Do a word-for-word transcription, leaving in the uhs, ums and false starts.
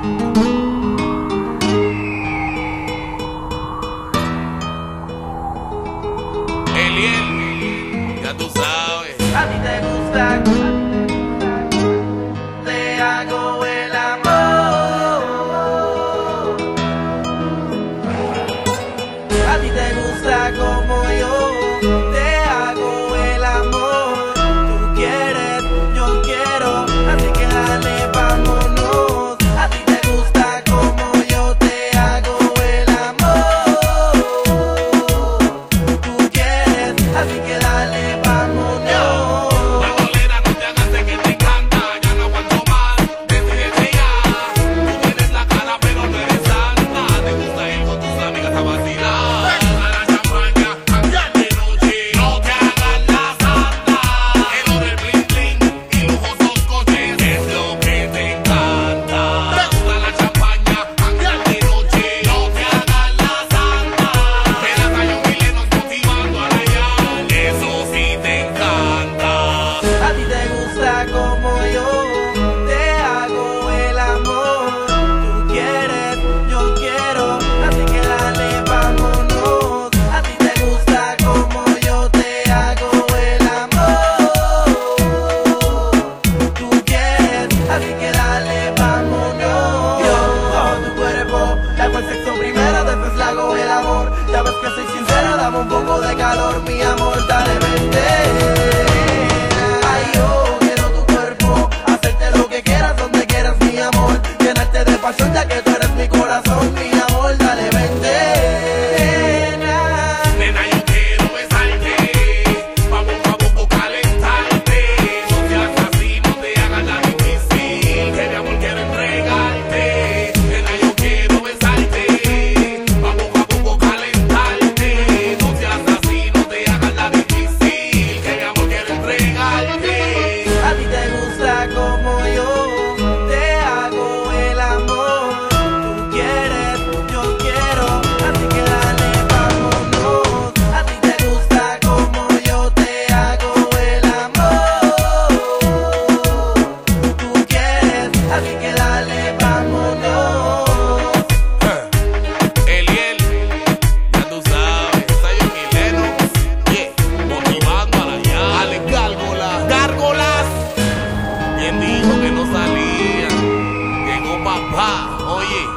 Eliel, ya tú sabes. A ti te gusta, te hago el amor. A ti te gusta como yo, te hago el amor. Tú quieres, yo quiero, así que dale, vámonos. A ti te gusta como yo, te hago el amor. Tú quieres, así que dale, vámonos. Como yo, te hago el amor. Tú quieres, yo quiero, así que dale, vámonos. A ti te gusta como yo, te hago el amor. Tú quieres, así que dale, vámonos. Yo, oh, tu cuerpo, le hago el sexo primero, después le hago el amor. Ya ves que soy sincero, dame un poco de calor, mi amor, dale, vente. Ay, yo pasión, ya que tú eres mi corazón, mi amor, dale, vente. Nena, nena, yo quiero besarte, vamos a poco calentarte. No seas así, no te hagas la difícil, que mi amor quiero entregarte. Nena, yo quiero besarte, vamos a poco calentarte. No seas así, no te hagas la difícil, que mi amor quiero entregarte. A ti te gusta como yo, así que dale, vámonos. Eliel, ya tú sabes, soy un mileno, yeah, motivando a la ya. Ale, gárgolas, gárgolas. Quien dijo que no salía, llegó papá, oye.